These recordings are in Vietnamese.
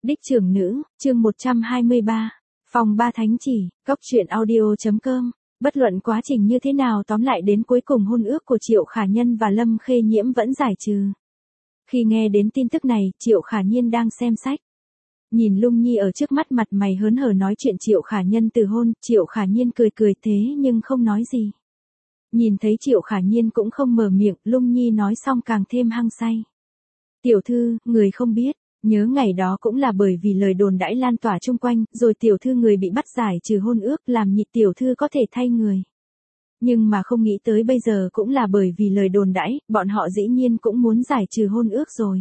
Đích trưởng nữ, chương 123. Phòng ba thánh chỉ, cốc truyện audio.com. Bất luận quá trình như thế nào tóm lại đến cuối cùng hôn ước của Triệu Khả Nhân và Lâm Khê Nhiễm vẫn giải trừ. Khi nghe đến tin tức này, Triệu Khả Nhiên đang xem sách. Nhìn Lung Nhi ở trước mắt mặt mày hớn hở nói chuyện Triệu Khả Nhân từ hôn, Triệu Khả Nhiên cười cười thế nhưng không nói gì. Nhìn thấy Triệu Khả Nhiên cũng không mở miệng, Lung Nhi nói xong càng thêm hăng say. Tiểu thư, người không biết. Nhớ ngày đó cũng là bởi vì lời đồn đãi lan tỏa chung quanh, rồi tiểu thư người bị bắt giải trừ hôn ước làm nhị tiểu thư có thể thay người. Nhưng mà không nghĩ tới bây giờ cũng là bởi vì lời đồn đãi, bọn họ dĩ nhiên cũng muốn giải trừ hôn ước rồi.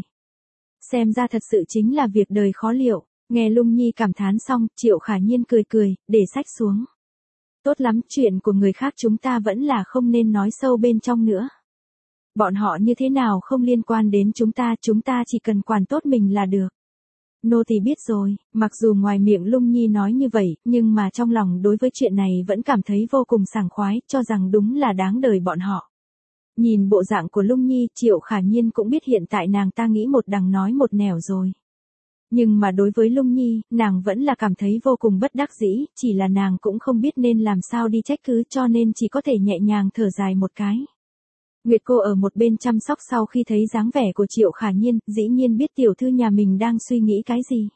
Xem ra thật sự chính là việc đời khó liệu. Nghe Lung Nhi cảm thán xong, Triệu Khả Nhiên cười cười, để sách xuống. Tốt lắm, chuyện của người khác chúng ta vẫn là không nên nói sâu bên trong nữa. Bọn họ như thế nào không liên quan đến chúng ta chỉ cần quản tốt mình là được. Nô tỳ biết rồi, mặc dù ngoài miệng Lung Nhi nói như vậy, nhưng mà trong lòng đối với chuyện này vẫn cảm thấy vô cùng sảng khoái, cho rằng đúng là đáng đời bọn họ. Nhìn bộ dạng của Lung Nhi, Triệu Khả Nhiên cũng biết hiện tại nàng ta nghĩ một đằng nói một nẻo rồi. Nhưng mà đối với Lung Nhi, nàng vẫn là cảm thấy vô cùng bất đắc dĩ, chỉ là nàng cũng không biết nên làm sao đi trách cứ cho nên chỉ có thể nhẹ nhàng thở dài một cái. Nguyệt cô ở một bên chăm sóc sau khi thấy dáng vẻ của Triệu Khả Nhiên, dĩ nhiên biết tiểu thư nhà mình đang suy nghĩ cái gì.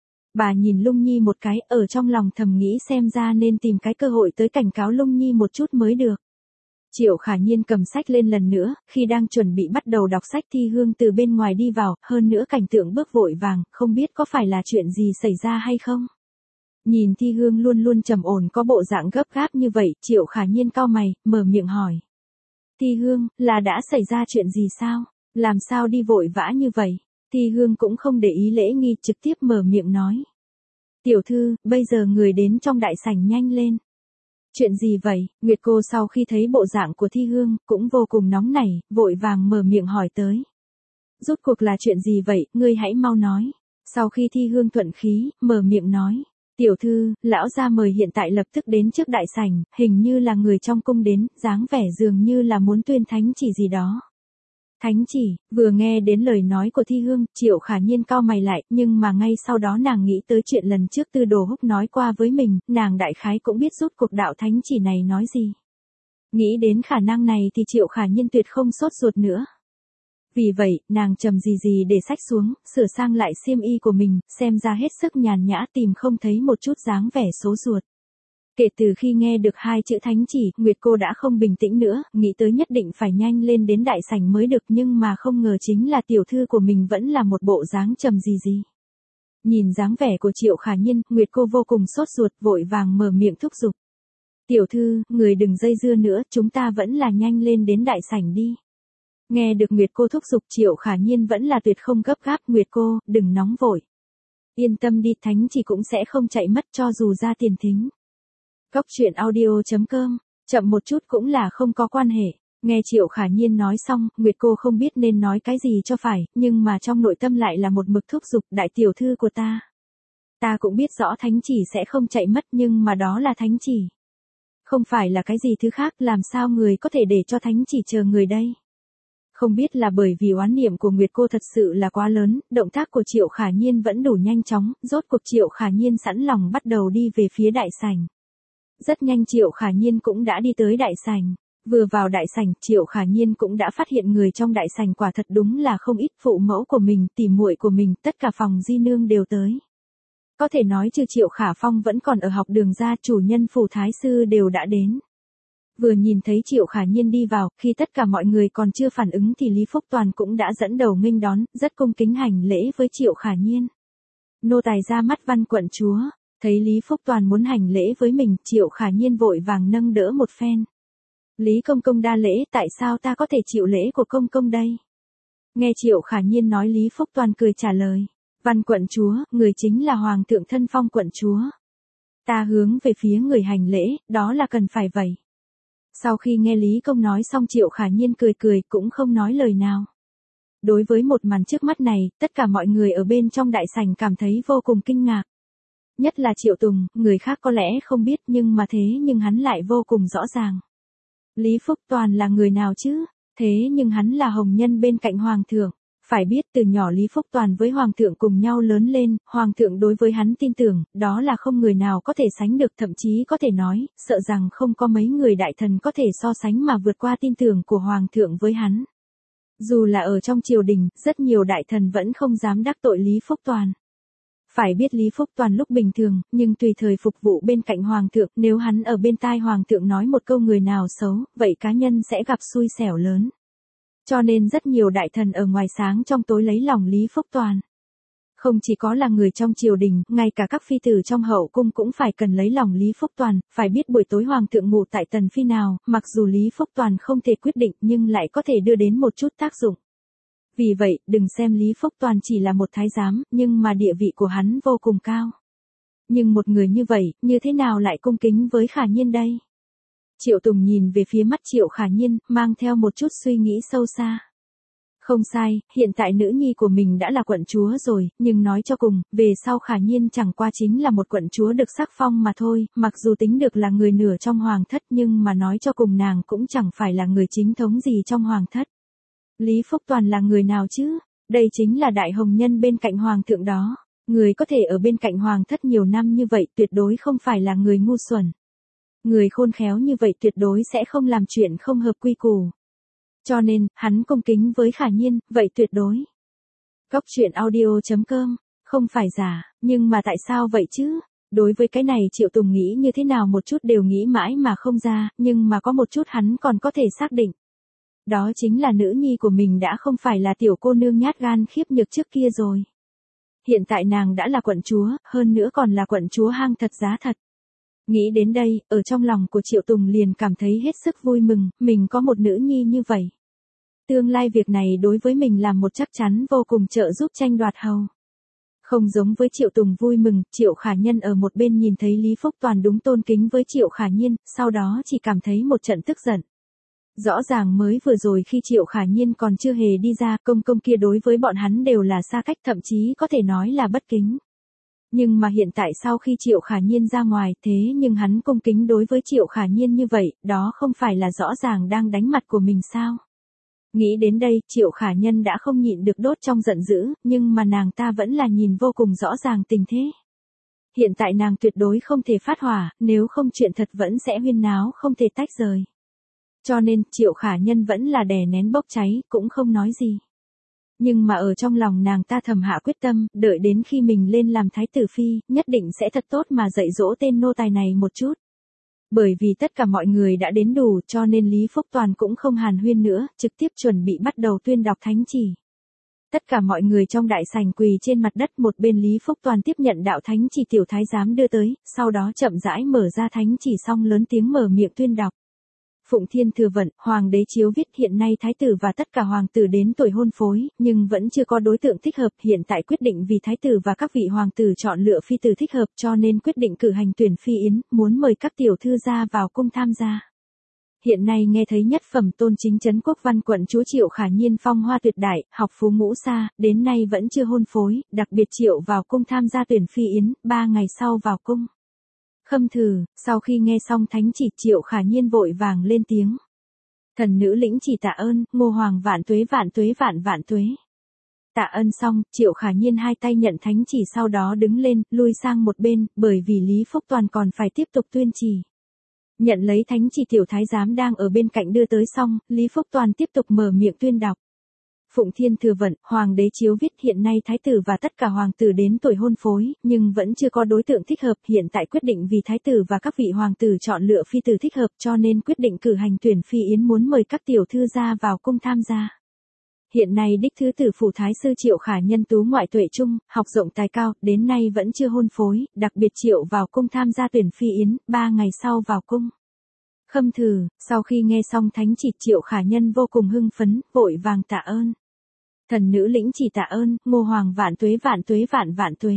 Bà nhìn Lung Nhi một cái, ở trong lòng thầm nghĩ xem ra nên tìm cái cơ hội tới cảnh cáo Lung Nhi một chút mới được. Triệu Khả Nhiên cầm sách lên lần nữa, khi đang chuẩn bị bắt đầu đọc sách Thi Hương từ bên ngoài đi vào, hơn nữa cảnh tượng bước vội vàng, không biết có phải là chuyện gì xảy ra hay không. Nhìn Thi Hương luôn luôn trầm ổn có bộ dạng gấp gáp như vậy, Triệu Khả Nhiên cau mày, mở miệng hỏi. Thi Hương, là đã xảy ra chuyện gì sao? Làm sao đi vội vã như vậy? Thi Hương cũng không để ý lễ nghi trực tiếp mở miệng nói. Tiểu thư, bây giờ người đến trong đại sảnh nhanh lên. Chuyện gì vậy? Nguyệt cô sau khi thấy bộ dạng của Thi Hương, cũng vô cùng nóng nảy, vội vàng mở miệng hỏi tới. Rốt cuộc là chuyện gì vậy, ngươi hãy mau nói. Sau khi Thi Hương thuận khí, mở miệng nói. Tiểu thư, lão gia mời hiện tại lập tức đến trước đại sảnh, hình như là người trong cung đến, dáng vẻ dường như là muốn tuyên thánh chỉ gì đó. Thánh chỉ, vừa nghe đến lời nói của Thi Hương, Triệu Khả Nhiên cau mày lại, nhưng mà ngay sau đó nàng nghĩ tới chuyện lần trước Tư Đồ Húc nói qua với mình, nàng đại khái cũng biết rốt cuộc đạo thánh chỉ này nói gì. Nghĩ đến khả năng này thì Triệu Khả Nhiên tuyệt không sốt ruột nữa. Vì vậy, nàng trầm gì để sách xuống, sửa sang lại xiêm y của mình, xem ra hết sức nhàn nhã tìm không thấy một chút dáng vẻ số ruột. Kể từ khi nghe được hai chữ thánh chỉ, Nguyệt cô đã không bình tĩnh nữa, nghĩ tới nhất định phải nhanh lên đến đại sảnh mới được nhưng mà không ngờ chính là tiểu thư của mình vẫn là một bộ dáng trầm gì. Nhìn dáng vẻ của Triệu Khả Nhiên, Nguyệt cô vô cùng sốt ruột vội vàng mở miệng thúc giục. Tiểu thư, người đừng dây dưa nữa, chúng ta vẫn là nhanh lên đến đại sảnh đi. Nghe được Nguyệt cô thúc giục Triệu Khả Nhiên vẫn là tuyệt không gấp gáp, Nguyệt cô, đừng nóng vội. Yên tâm đi, thánh chỉ cũng sẽ không chạy mất cho dù ra tiền thính. Cốc truyện audio.com, chậm một chút cũng là không có quan hệ. Nghe Triệu Khả Nhiên nói xong, Nguyệt cô không biết nên nói cái gì cho phải, nhưng mà trong nội tâm lại là một mực thúc giục đại tiểu thư của ta. Ta cũng biết rõ thánh chỉ sẽ không chạy mất nhưng mà đó là thánh chỉ. Không phải là cái gì thứ khác, làm sao người có thể để cho thánh chỉ chờ người đây. Không biết là bởi vì oán niệm của Nguyệt cô thật sự là quá lớn, động tác của Triệu Khả Nhiên vẫn đủ nhanh chóng, rốt cuộc Triệu Khả Nhiên sẵn lòng bắt đầu đi về phía đại sảnh. Rất nhanh Triệu Khả Nhiên cũng đã đi tới đại sảnh. Vừa vào đại sảnh, Triệu Khả Nhiên cũng đã phát hiện người trong đại sảnh quả thật đúng là không ít, phụ mẫu của mình, tỉ muội của mình, tất cả phòng di nương đều tới. Có thể nói trừ Triệu Khả Phong vẫn còn ở học đường ra, chủ nhân phủ thái sư đều đã đến. Vừa nhìn thấy Triệu Khả Nhiên đi vào, khi tất cả mọi người còn chưa phản ứng thì Lý Phúc Toàn cũng đã dẫn đầu nghênh đón, rất cung kính hành lễ với Triệu Khả Nhiên. Nô tài ra mắt Văn quận chúa. Thấy Lý Phúc Toàn muốn hành lễ với mình, Triệu Khả Nhiên vội vàng nâng đỡ một phen. Lý công công đa lễ, tại sao ta có thể chịu lễ của công công đây? Nghe Triệu Khả Nhiên nói, Lý Phúc Toàn cười trả lời. Văn quận chúa, người chính là Hoàng thượng thân phong quận chúa. Ta hướng về phía người hành lễ, đó là cần phải vậy. Sau khi nghe Lý công nói xong, Triệu Khả Nhiên cười cũng không nói lời nào. Đối với một màn trước mắt này, tất cả mọi người ở bên trong đại sảnh cảm thấy vô cùng kinh ngạc. Nhất là Triệu Tùng, người khác có lẽ không biết nhưng hắn lại vô cùng rõ ràng. Lý Phúc Toàn là người nào chứ? Thế nhưng hắn là hồng nhân bên cạnh Hoàng thượng. Phải biết từ nhỏ Lý Phúc Toàn với Hoàng thượng cùng nhau lớn lên, Hoàng thượng đối với hắn tin tưởng, đó là không người nào có thể sánh được, thậm chí có thể nói, sợ rằng không có mấy người đại thần có thể so sánh mà vượt qua tin tưởng của Hoàng thượng với hắn. Dù là ở trong triều đình, rất nhiều đại thần vẫn không dám đắc tội Lý Phúc Toàn. Phải biết Lý Phúc Toàn lúc bình thường, nhưng tùy thời phục vụ bên cạnh Hoàng thượng, nếu hắn ở bên tai Hoàng thượng nói một câu người nào xấu, vậy cá nhân sẽ gặp xui xẻo lớn. Cho nên rất nhiều đại thần ở ngoài sáng trong tối lấy lòng Lý Phúc Toàn. Không chỉ có là người trong triều đình, ngay cả các phi tử trong hậu cung cũng phải cần lấy lòng Lý Phúc Toàn, phải biết buổi tối Hoàng thượng ngủ tại tần phi nào, mặc dù Lý Phúc Toàn không thể quyết định nhưng lại có thể đưa đến một chút tác dụng. Vì vậy, đừng xem Lý Phúc Toàn chỉ là một thái giám, nhưng mà địa vị của hắn vô cùng cao. Nhưng một người như vậy, như thế nào lại cung kính với Khả Nhiên đây? Triệu Tùng nhìn về phía mắt Triệu Khả Nhiên, mang theo một chút suy nghĩ sâu xa. Không sai, hiện tại nữ nhi của mình đã là quận chúa rồi, nhưng nói cho cùng, về sau Khả Nhiên chẳng qua chính là một quận chúa được sắc phong mà thôi, mặc dù tính được là người nửa trong hoàng thất nhưng mà nói cho cùng nàng cũng chẳng phải là người chính thống gì trong hoàng thất. Lý Phúc Toàn là người nào chứ? Đây chính là đại hồng nhân bên cạnh hoàng thượng đó. Người có thể ở bên cạnh hoàng thất nhiều năm như vậy tuyệt đối không phải là người ngu xuẩn. Người khôn khéo như vậy tuyệt đối sẽ không làm chuyện không hợp quy củ. Cho nên, hắn cung kính với Khả Nhiên, vậy tuyệt đối. Góc truyện audio.com, không phải giả, nhưng mà tại sao vậy chứ? Đối với cái này Triệu Tùng nghĩ như thế nào một chút đều nghĩ mãi mà không ra, nhưng mà có một chút hắn còn có thể xác định. Đó chính là nữ nhi của mình đã không phải là tiểu cô nương nhát gan khiếp nhược trước kia rồi. Hiện tại nàng đã là quận chúa, hơn nữa còn là quận chúa hang thật giá thật. Nghĩ đến đây, ở trong lòng của Triệu Tùng liền cảm thấy hết sức vui mừng, mình có một nữ nhi như vậy. Tương lai việc này đối với mình là một chắc chắn vô cùng trợ giúp tranh đoạt hầu. Không giống với Triệu Tùng vui mừng, Triệu Khả Nhân ở một bên nhìn thấy Lý Phúc Toàn đúng tôn kính với Triệu Khả Nhiên, sau đó chỉ cảm thấy một trận tức giận. Rõ ràng mới vừa rồi khi Triệu Khả Nhiên còn chưa hề đi ra, công công kia đối với bọn hắn đều là xa cách, thậm chí có thể nói là bất kính. Nhưng mà hiện tại sau khi Triệu Khả Nhiên ra ngoài, thế nhưng hắn cung kính đối với Triệu Khả Nhiên như vậy, đó không phải là rõ ràng đang đánh mặt của mình sao? Nghĩ đến đây, Triệu Khả Nhân đã không nhịn được đốt trong giận dữ, nhưng mà nàng ta vẫn là nhìn vô cùng rõ ràng tình thế. Hiện tại nàng tuyệt đối không thể phát hỏa, nếu không chuyện thật vẫn sẽ huyên náo không thể tách rời. Cho nên, Triệu Khả Nhân vẫn là đè nén bốc cháy, cũng không nói gì. Nhưng mà ở trong lòng nàng ta thầm hạ quyết tâm, đợi đến khi mình lên làm thái tử phi, nhất định sẽ thật tốt mà dạy dỗ tên nô tài này một chút. Bởi vì tất cả mọi người đã đến đủ cho nên Lý Phúc Toàn cũng không hàn huyên nữa, trực tiếp chuẩn bị bắt đầu tuyên đọc thánh chỉ. Tất cả mọi người trong đại sảnh quỳ trên mặt đất, một bên Lý Phúc Toàn tiếp nhận đạo thánh chỉ tiểu thái giám đưa tới, sau đó chậm rãi mở ra thánh chỉ xong lớn tiếng mở miệng tuyên đọc. Phụng Thiên thừa vận, Hoàng đế chiếu viết hiện nay thái tử và tất cả hoàng tử đến tuổi hôn phối, nhưng vẫn chưa có đối tượng thích hợp, hiện tại quyết định vì thái tử và các vị hoàng tử chọn lựa phi tử thích hợp cho nên quyết định cử hành tuyển phi yến, muốn mời các tiểu thư gia vào cung tham gia. Hiện nay nghe thấy nhất phẩm tôn chính trấn quốc văn quận chúa Triệu Khả Nhiên phong hoa tuyệt đại, học phú ngũ xa, đến nay vẫn chưa hôn phối, đặc biệt Triệu vào cung tham gia tuyển phi yến, 3 ngày sau vào cung. Khâm thử, sau khi nghe xong thánh chỉ Triệu Khả Nhiên vội vàng lên tiếng. Thần nữ lĩnh chỉ tạ ơn, Ngô Hoàng vạn tuế vạn tuế vạn vạn tuế. Tạ ơn xong, Triệu Khả Nhiên hai tay nhận thánh chỉ sau đó đứng lên, lui sang một bên, bởi vì Lý Phúc Toàn còn phải tiếp tục tuyên chỉ. Nhận lấy thánh chỉ tiểu thái giám đang ở bên cạnh đưa tới xong, Lý Phúc Toàn tiếp tục mở miệng tuyên đọc. Phụng Thiên thừa vận, Hoàng đế chiếu viết hiện nay thái tử và tất cả hoàng tử đến tuổi hôn phối, nhưng vẫn chưa có đối tượng thích hợp, hiện tại quyết định vì thái tử và các vị hoàng tử chọn lựa phi tử thích hợp cho nên quyết định cử hành tuyển phi yến muốn mời các tiểu thư gia vào cung tham gia. Hiện nay đích thứ tử phủ thái sư Triệu Khả Nhân tú ngoại tuệ trung, học rộng tài cao, đến nay vẫn chưa hôn phối, đặc biệt Triệu vào cung tham gia tuyển phi yến, 3 ngày sau vào cung. Khâm thử, sau khi nghe xong thánh chỉ Triệu Khả Nhân vô cùng hưng phấn, vội vàng tạ ơn. Thần nữ lĩnh chỉ tạ ơn, Ngô Hoàng vạn tuế vạn tuế vạn vạn tuế.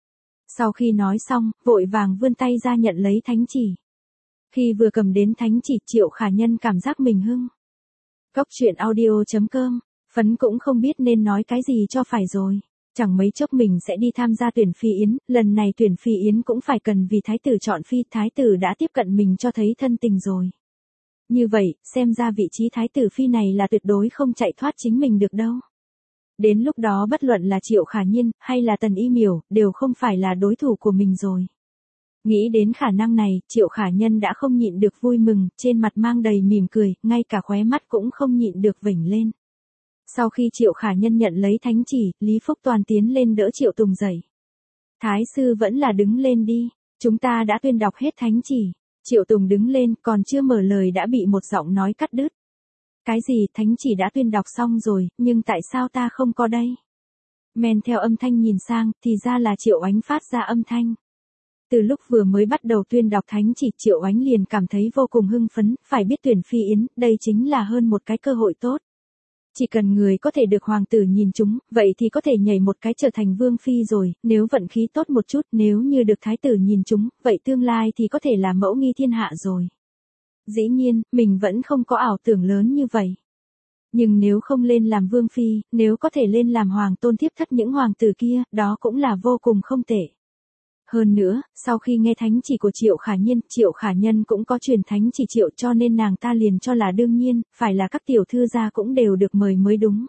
Sau khi nói xong, vội vàng vươn tay ra nhận lấy thánh chỉ. Khi vừa cầm đến thánh chỉ Triệu Khả Nhân cảm giác mình hưng. Góc truyện audio.com, phấn cũng không biết nên nói cái gì cho phải rồi. Chẳng mấy chốc mình sẽ đi tham gia tuyển phi yến, lần này tuyển phi yến cũng phải cần vì thái tử chọn phi, thái tử đã tiếp cận mình cho thấy thân tình rồi. Như vậy, xem ra vị trí thái tử phi này là tuyệt đối không chạy thoát chính mình được đâu. Đến lúc đó bất luận là Triệu Khả Nhiên, hay là Tần Y Miểu, đều không phải là đối thủ của mình rồi. Nghĩ đến khả năng này, Triệu Khả Nhân đã không nhịn được vui mừng, trên mặt mang đầy mỉm cười, ngay cả khóe mắt cũng không nhịn được vểnh lên. Sau khi Triệu Khả Nhân nhận lấy thánh chỉ, Lý Phúc Toàn tiến lên đỡ Triệu Tùng dậy. Thái sư vẫn là đứng lên đi, chúng ta đã tuyên đọc hết thánh chỉ. Triệu Tùng đứng lên, còn chưa mở lời đã bị một giọng nói cắt đứt. Cái gì, thánh chỉ đã tuyên đọc xong rồi, nhưng tại sao ta không có đây? Men theo âm thanh nhìn sang, thì ra là Triệu Oánh phát ra âm thanh. Từ lúc vừa mới bắt đầu tuyên đọc thánh chỉ, Triệu Oánh liền cảm thấy vô cùng hưng phấn, phải biết tuyển phi yến, đây chính là hơn một cái cơ hội tốt. Chỉ cần người có thể được hoàng tử nhìn chúng, vậy thì có thể nhảy một cái trở thành vương phi rồi, nếu vận khí tốt một chút, nếu như được thái tử nhìn chúng, vậy tương lai thì có thể là mẫu nghi thiên hạ rồi. Dĩ nhiên, mình vẫn không có ảo tưởng lớn như vậy. Nhưng nếu không lên làm vương phi, nếu có thể lên làm hoàng tôn thiếp thất những hoàng tử kia, đó cũng là vô cùng không tệ. Hơn nữa, sau khi nghe thánh chỉ của Triệu Khả Nhiên, Triệu Khả Nhân cũng có truyền thánh chỉ Triệu, cho nên nàng ta liền cho là đương nhiên, phải là các tiểu thư gia cũng đều được mời mới đúng.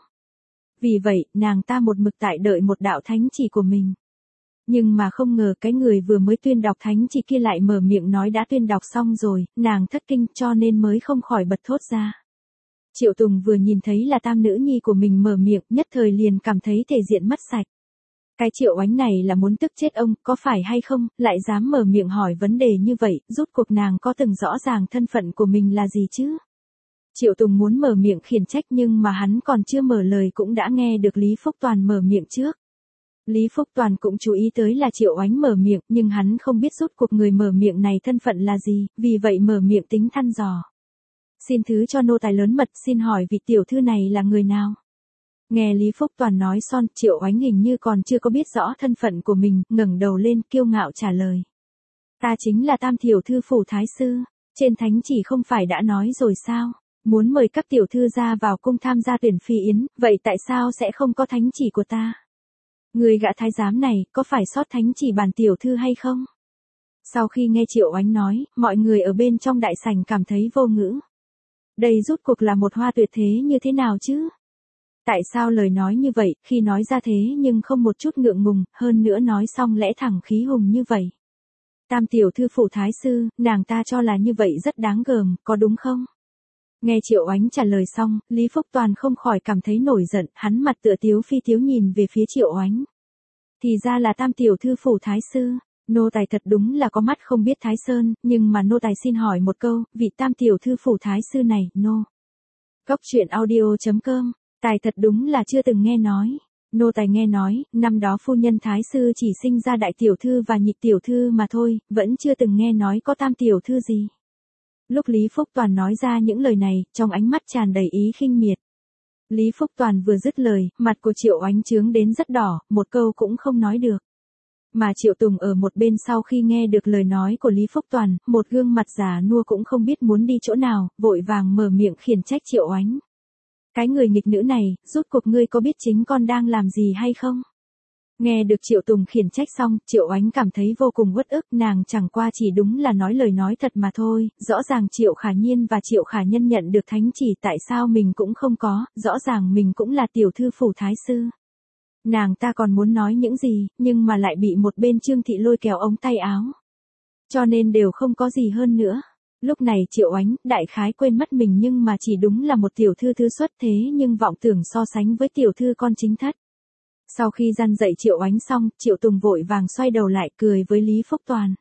Vì vậy, nàng ta một mực tại đợi một đạo thánh chỉ của mình. Nhưng mà không ngờ cái người vừa mới tuyên đọc thánh chỉ kia lại mở miệng nói đã tuyên đọc xong rồi, nàng thất kinh cho nên mới không khỏi bật thốt ra. Triệu Tùng vừa nhìn thấy là tam nữ nhi của mình mở miệng, nhất thời liền cảm thấy thể diện mất sạch. Cái Triệu Oánh này là muốn tức chết ông, có phải hay không, lại dám mở miệng hỏi vấn đề như vậy, rốt cuộc nàng có từng rõ ràng thân phận của mình là gì chứ? Triệu Tùng muốn mở miệng khiển trách nhưng mà hắn còn chưa mở lời cũng đã nghe được Lý Phúc Toàn mở miệng trước. Lý Phúc Toàn cũng chú ý tới là Triệu Oánh mở miệng, nhưng hắn không biết rốt cuộc người mở miệng này thân phận là gì, vì vậy mở miệng tính thăm dò. Xin thứ cho nô tài lớn mật, xin hỏi vị tiểu thư này là người nào? Nghe Lý Phúc Toàn nói xong, Triệu Oánh hình như còn chưa có biết rõ thân phận của mình, ngẩng đầu lên kiêu ngạo trả lời. Ta chính là tam tiểu thư phủ thái sư, trên thánh chỉ không phải đã nói rồi sao? Muốn mời các tiểu thư ra vào cung tham gia tuyển phi yến, vậy tại sao sẽ không có thánh chỉ của ta? Người gã thái giám này, có phải sót thánh chỉ bản tiểu thư hay không? Sau khi nghe Triệu Oánh nói, mọi người ở bên trong đại sảnh cảm thấy vô ngữ. Đây rốt cuộc là một hoa tuyệt thế như thế nào chứ? Tại sao lời nói như vậy, khi nói ra thế nhưng không một chút ngượng ngùng, hơn nữa nói xong lẽ thẳng khí hùng như vậy? Tam tiểu thư phủ thái sư, nàng ta cho là như vậy rất đáng gờm, có đúng không? Nghe Triệu Oánh trả lời xong, Lý Phúc Toàn không khỏi cảm thấy nổi giận, hắn mặt tựa tiếu phi tiếu nhìn về phía Triệu Oánh. Thì ra là tam tiểu thư phủ thái sư, nô tài thật đúng là có mắt không biết Thái Sơn, nhưng mà nô tài xin hỏi một câu, vị tam tiểu thư phủ thái sư này, nô. Góc truyện audio.com, tài thật đúng là chưa từng nghe nói. Nô tài nghe nói, năm đó phu nhân thái sư chỉ sinh ra đại tiểu thư và nhị tiểu thư mà thôi, vẫn chưa từng nghe nói có tam tiểu thư gì. Lúc Lý Phúc Toàn nói ra những lời này, trong ánh mắt tràn đầy ý khinh miệt. Lý Phúc Toàn vừa dứt lời, mặt của Triệu Oánh chướng đến rất đỏ, một câu cũng không nói được. Mà Triệu Tùng ở một bên sau khi nghe được lời nói của Lý Phúc Toàn, một gương mặt già nua cũng không biết muốn đi chỗ nào, vội vàng mở miệng khiển trách Triệu Oánh. Cái người nghịch nữ này, rốt cuộc ngươi có biết chính con đang làm gì hay không? Nghe được Triệu Tùng khiển trách xong, Triệu Oánh cảm thấy vô cùng uất ức, nàng chẳng qua chỉ đúng là nói lời nói thật mà thôi, rõ ràng Triệu Khả Nhiên và Triệu Khả Nhân nhận được thánh chỉ tại sao mình cũng không có, rõ ràng mình cũng là tiểu thư phủ thái sư. Nàng ta còn muốn nói những gì, nhưng mà lại bị một bên Trương Thị lôi kéo ống tay áo. Cho nên đều không có gì hơn nữa. Lúc này Triệu Oánh, đại khái quên mất mình nhưng mà chỉ đúng là một tiểu thư thư xuất thế nhưng vọng tưởng so sánh với tiểu thư con chính thất. Sau khi gian dạy Triệu Oánh xong, Triệu Tùng vội vàng xoay đầu lại cười với Lý Phúc Toàn.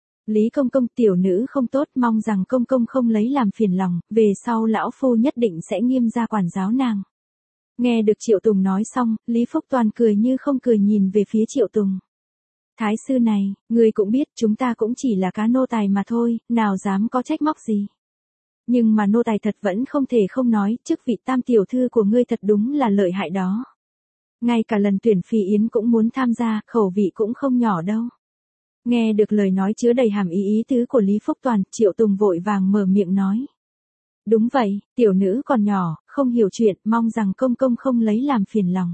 Lý công công, tiểu nữ không tốt, mong rằng công công không lấy làm phiền lòng, về sau lão phu nhất định sẽ nghiêm gia quản giáo nàng. Nghe được Triệu Tùng nói xong, Lý Phúc Toàn cười như không cười nhìn về phía Triệu Tùng. Thái sư này, ngươi cũng biết chúng ta cũng chỉ là cá nô tài mà thôi, nào dám có trách móc gì. Nhưng mà nô tài thật vẫn không thể không nói, chức vị tam tiểu thư của ngươi thật đúng là lợi hại đó. Ngay cả lần tuyển phi yến cũng muốn tham gia, khẩu vị cũng không nhỏ đâu. Nghe được lời nói chứa đầy hàm ý tứ của Lý Phúc Toàn, Triệu Tùng vội vàng mở miệng nói. Đúng vậy, tiểu nữ còn nhỏ, không hiểu chuyện, mong rằng công công không lấy làm phiền lòng.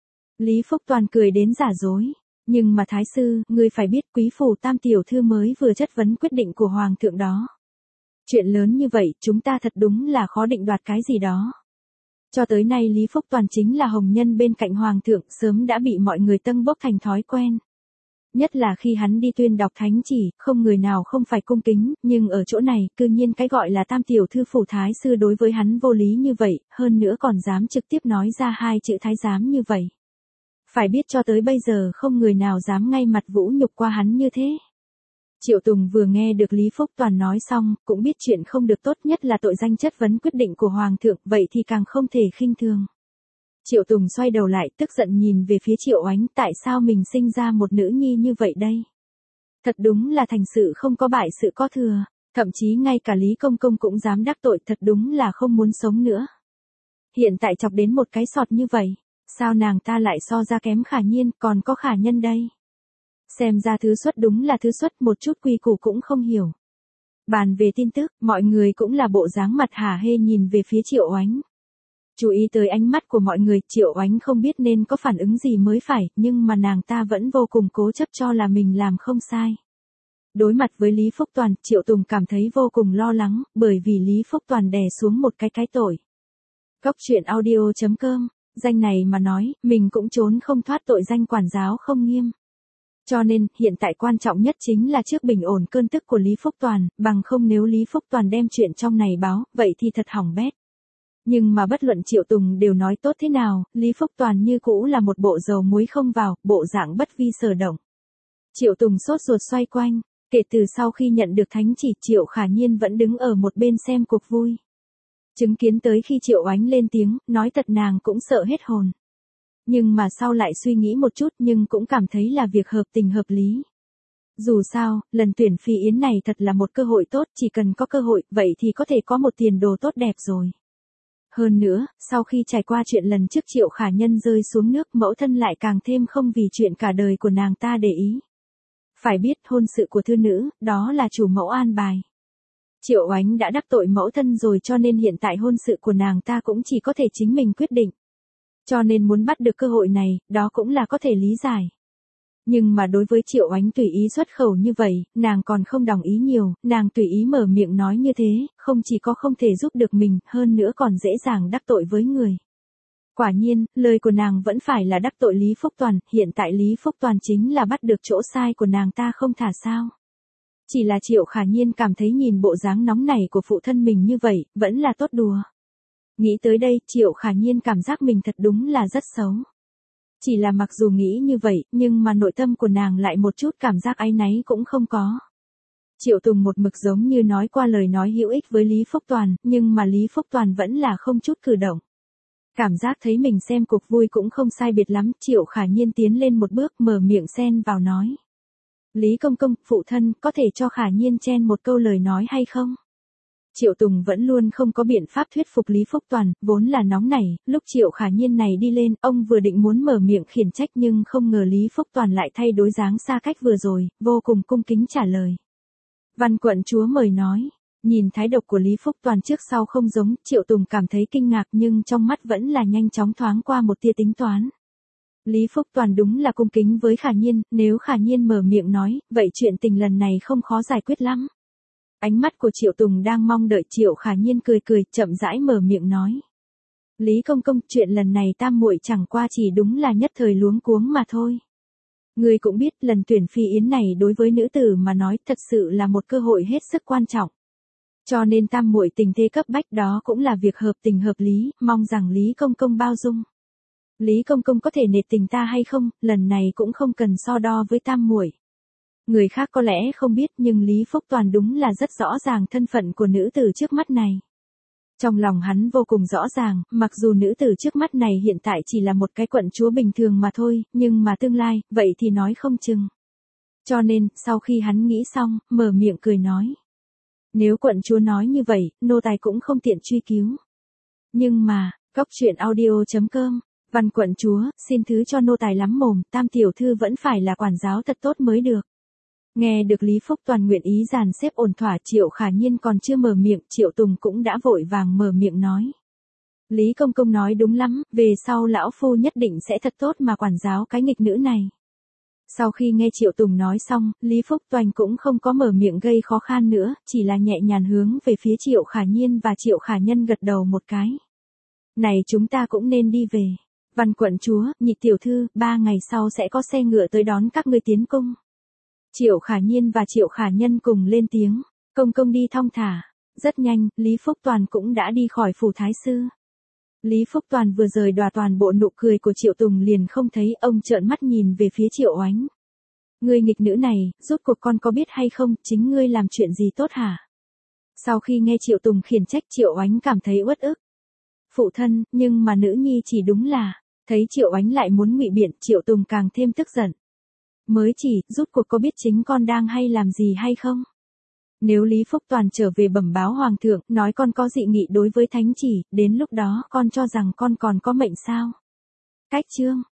Lý Phúc Toàn cười đến giả dối. Nhưng mà thái sư, ngươi phải biết quý phủ tam tiểu thư mới vừa chất vấn quyết định của hoàng thượng đó. Chuyện lớn như vậy, chúng ta thật đúng là khó định đoạt cái gì đó. Cho tới nay Lý Phúc Toàn chính là hồng nhân bên cạnh Hoàng thượng, sớm đã bị mọi người tâng bốc thành thói quen. Nhất là khi hắn đi tuyên đọc thánh chỉ, không người nào không phải cung kính, nhưng ở chỗ này, cư nhiên cái gọi là tam tiểu thư phủ thái sư đối với hắn vô lý như vậy, hơn nữa còn dám trực tiếp nói ra hai chữ thái giám như vậy. Phải biết cho tới bây giờ không người nào dám ngay mặt vũ nhục qua hắn như thế. Triệu Tùng vừa nghe được Lý Phúc Toàn nói xong, cũng biết chuyện không được tốt, nhất là tội danh chất vấn quyết định của Hoàng thượng, vậy thì càng không thể khinh thường. Triệu Tùng xoay đầu lại tức giận nhìn về phía Triệu Oánh, tại sao mình sinh ra một nữ nhi như vậy đây? Thật đúng là thành sự không có bại sự có thừa, thậm chí ngay cả Lý Công Công cũng dám đắc tội, thật đúng là không muốn sống nữa. Hiện tại chọc đến một cái sọt như vậy, sao nàng ta lại so ra kém Khả Nhiên, còn có Khả Nhân đây? Xem ra thứ xuất đúng là thứ xuất, một chút quy củ cũng không hiểu. Bàn về tin tức, mọi người cũng là bộ dáng mặt hả hê nhìn về phía Triệu Oánh. Chú ý tới ánh mắt của mọi người, Triệu Oánh không biết nên có phản ứng gì mới phải, nhưng mà nàng ta vẫn vô cùng cố chấp cho là mình làm không sai. Đối mặt với Lý Phúc Toàn, Triệu Tùng cảm thấy vô cùng lo lắng, bởi vì Lý Phúc Toàn đè xuống một cái tội. Cóc truyện audio.com, danh này mà nói, mình cũng trốn không thoát tội danh quản giáo không nghiêm. Cho nên, hiện tại quan trọng nhất chính là trước bình ổn cơn tức của Lý Phúc Toàn, bằng không nếu Lý Phúc Toàn đem chuyện trong này báo, vậy thì thật hỏng bét. Nhưng mà bất luận Triệu Tùng đều nói tốt thế nào, Lý Phúc Toàn như cũ là một bộ dầu muối không vào, bộ dạng bất vi sở động. Triệu Tùng sốt ruột xoay quanh, kể từ sau khi nhận được thánh chỉ, Triệu Khả Nhiên vẫn đứng ở một bên xem cuộc vui. Chứng kiến tới khi Triệu Oánh lên tiếng, nói thật nàng cũng sợ hết hồn. Nhưng mà sau lại suy nghĩ một chút nhưng cũng cảm thấy là việc hợp tình hợp lý. Dù sao, lần tuyển phi yến này thật là một cơ hội tốt, chỉ cần có cơ hội, vậy thì có thể có một tiền đồ tốt đẹp rồi. Hơn nữa, sau khi trải qua chuyện lần trước Triệu Khả Nhân rơi xuống nước, mẫu thân lại càng thêm không vì chuyện cả đời của nàng ta để ý. Phải biết hôn sự của thư nữ, đó là chủ mẫu an bài. Triệu Oánh đã đắc tội mẫu thân rồi cho nên hiện tại hôn sự của nàng ta cũng chỉ có thể chính mình quyết định. Cho nên muốn bắt được cơ hội này, đó cũng là có thể lý giải. Nhưng mà đối với Triệu Oánh tùy ý xuất khẩu như vậy, nàng còn không đồng ý nhiều, nàng tùy ý mở miệng nói như thế, không chỉ có không thể giúp được mình, hơn nữa còn dễ dàng đắc tội với người. Quả nhiên, lời của nàng vẫn phải là đắc tội Lý Phúc Toàn, hiện tại Lý Phúc Toàn chính là bắt được chỗ sai của nàng ta không thả sao. Chỉ là Triệu Khả Nhiên cảm thấy nhìn bộ dáng nóng này của phụ thân mình như vậy, vẫn là tốt đùa. Nghĩ tới đây, Triệu Khả Nhiên cảm giác mình thật đúng là rất xấu. Chỉ là mặc dù nghĩ như vậy, nhưng mà nội tâm của nàng lại một chút cảm giác áy náy cũng không có. Triệu Tùng một mực giống như nói qua lời nói hữu ích với Lý Phúc Toàn, nhưng mà Lý Phúc Toàn vẫn là không chút cử động. Cảm giác thấy mình xem cuộc vui cũng không sai biệt lắm, Triệu Khả Nhiên tiến lên một bước mở miệng xen vào nói. Lý Công Công, phụ thân, có thể cho Khả Nhiên chen một câu lời nói hay không? Triệu Tùng vẫn luôn không có biện pháp thuyết phục Lý Phúc Toàn, vốn là nóng nảy, lúc Triệu Khả Nhiên này đi lên, ông vừa định muốn mở miệng khiển trách nhưng không ngờ Lý Phúc Toàn lại thay đối dáng xa cách vừa rồi, vô cùng cung kính trả lời. Văn quận chúa mời nói, nhìn thái độ của Lý Phúc Toàn trước sau không giống, Triệu Tùng cảm thấy kinh ngạc nhưng trong mắt vẫn là nhanh chóng thoáng qua một tia tính toán. Lý Phúc Toàn đúng là cung kính với Khả Nhiên, nếu Khả Nhiên mở miệng nói, vậy chuyện tình lần này không khó giải quyết lắm. Ánh mắt của Triệu Tùng đang mong đợi, Triệu Khả Nhiên cười cười, chậm rãi mở miệng nói. Lý Công Công, chuyện lần này tam muội chẳng qua chỉ đúng là nhất thời luống cuống mà thôi. Người cũng biết lần tuyển phi yến này đối với nữ tử mà nói thật sự là một cơ hội hết sức quan trọng. Cho nên tam muội tình thế cấp bách đó cũng là việc hợp tình hợp lý, mong rằng Lý Công Công bao dung. Lý Công Công có thể nể tình ta hay không, lần này cũng không cần so đo với tam muội. Người khác có lẽ không biết nhưng Lý Phúc Toàn đúng là rất rõ ràng thân phận của nữ tử trước mắt này. Trong lòng hắn vô cùng rõ ràng, mặc dù nữ tử trước mắt này hiện tại chỉ là một cái quận chúa bình thường mà thôi, nhưng mà tương lai, vậy thì nói không chừng. Cho nên, sau khi hắn nghĩ xong, mở miệng cười nói. Nếu quận chúa nói như vậy, nô tài cũng không tiện truy cứu. Nhưng mà, cóc truyện audio.com, Văn quận chúa, xin thứ cho nô tài lắm mồm, tam tiểu thư vẫn phải là quản giáo thật tốt mới được. Nghe được Lý Phúc Toàn nguyện ý dàn xếp ổn thỏa, Triệu Khả Nhiên còn chưa mở miệng, Triệu Tùng cũng đã vội vàng mở miệng nói. Lý Công Công nói đúng lắm, về sau lão phu nhất định sẽ thật tốt mà quản giáo cái nghịch nữ này. Sau khi nghe Triệu Tùng nói xong, Lý Phúc Toàn cũng không có mở miệng gây khó khăn nữa, chỉ là nhẹ nhàng hướng về phía Triệu Khả Nhiên và Triệu Khả Nhân gật đầu một cái. Này chúng ta cũng nên đi về. Văn quận chúa, nhị tiểu thư, 3 ngày sau sẽ có xe ngựa tới đón các ngươi tiến cung. Triệu Khả Nhiên và Triệu Khả Nhân cùng lên tiếng, công công đi thong thả. Rất nhanh, Lý Phúc Toàn cũng đã đi khỏi phủ thái sư. Lý Phúc Toàn vừa rời đòa toàn bộ nụ cười của Triệu Tùng liền không thấy, ông trợn mắt nhìn về phía Triệu Oánh. Ngươi nghịch nữ này, rốt cuộc con có biết hay không, chính ngươi làm chuyện gì tốt hả? Sau khi nghe Triệu Tùng khiển trách Triệu Oánh cảm thấy uất ức. Phụ thân, nhưng mà nữ nhi chỉ đúng là, thấy Triệu Oánh lại muốn ngụy biện, Triệu Tùng càng thêm tức giận. Mới chỉ, rốt cuộc có biết chính con đang hay làm gì hay không? Nếu Lý Phúc Toàn trở về bẩm báo hoàng thượng, nói con có dị nghị đối với thánh chỉ, đến lúc đó con cho rằng con còn có mệnh sao? Cách chương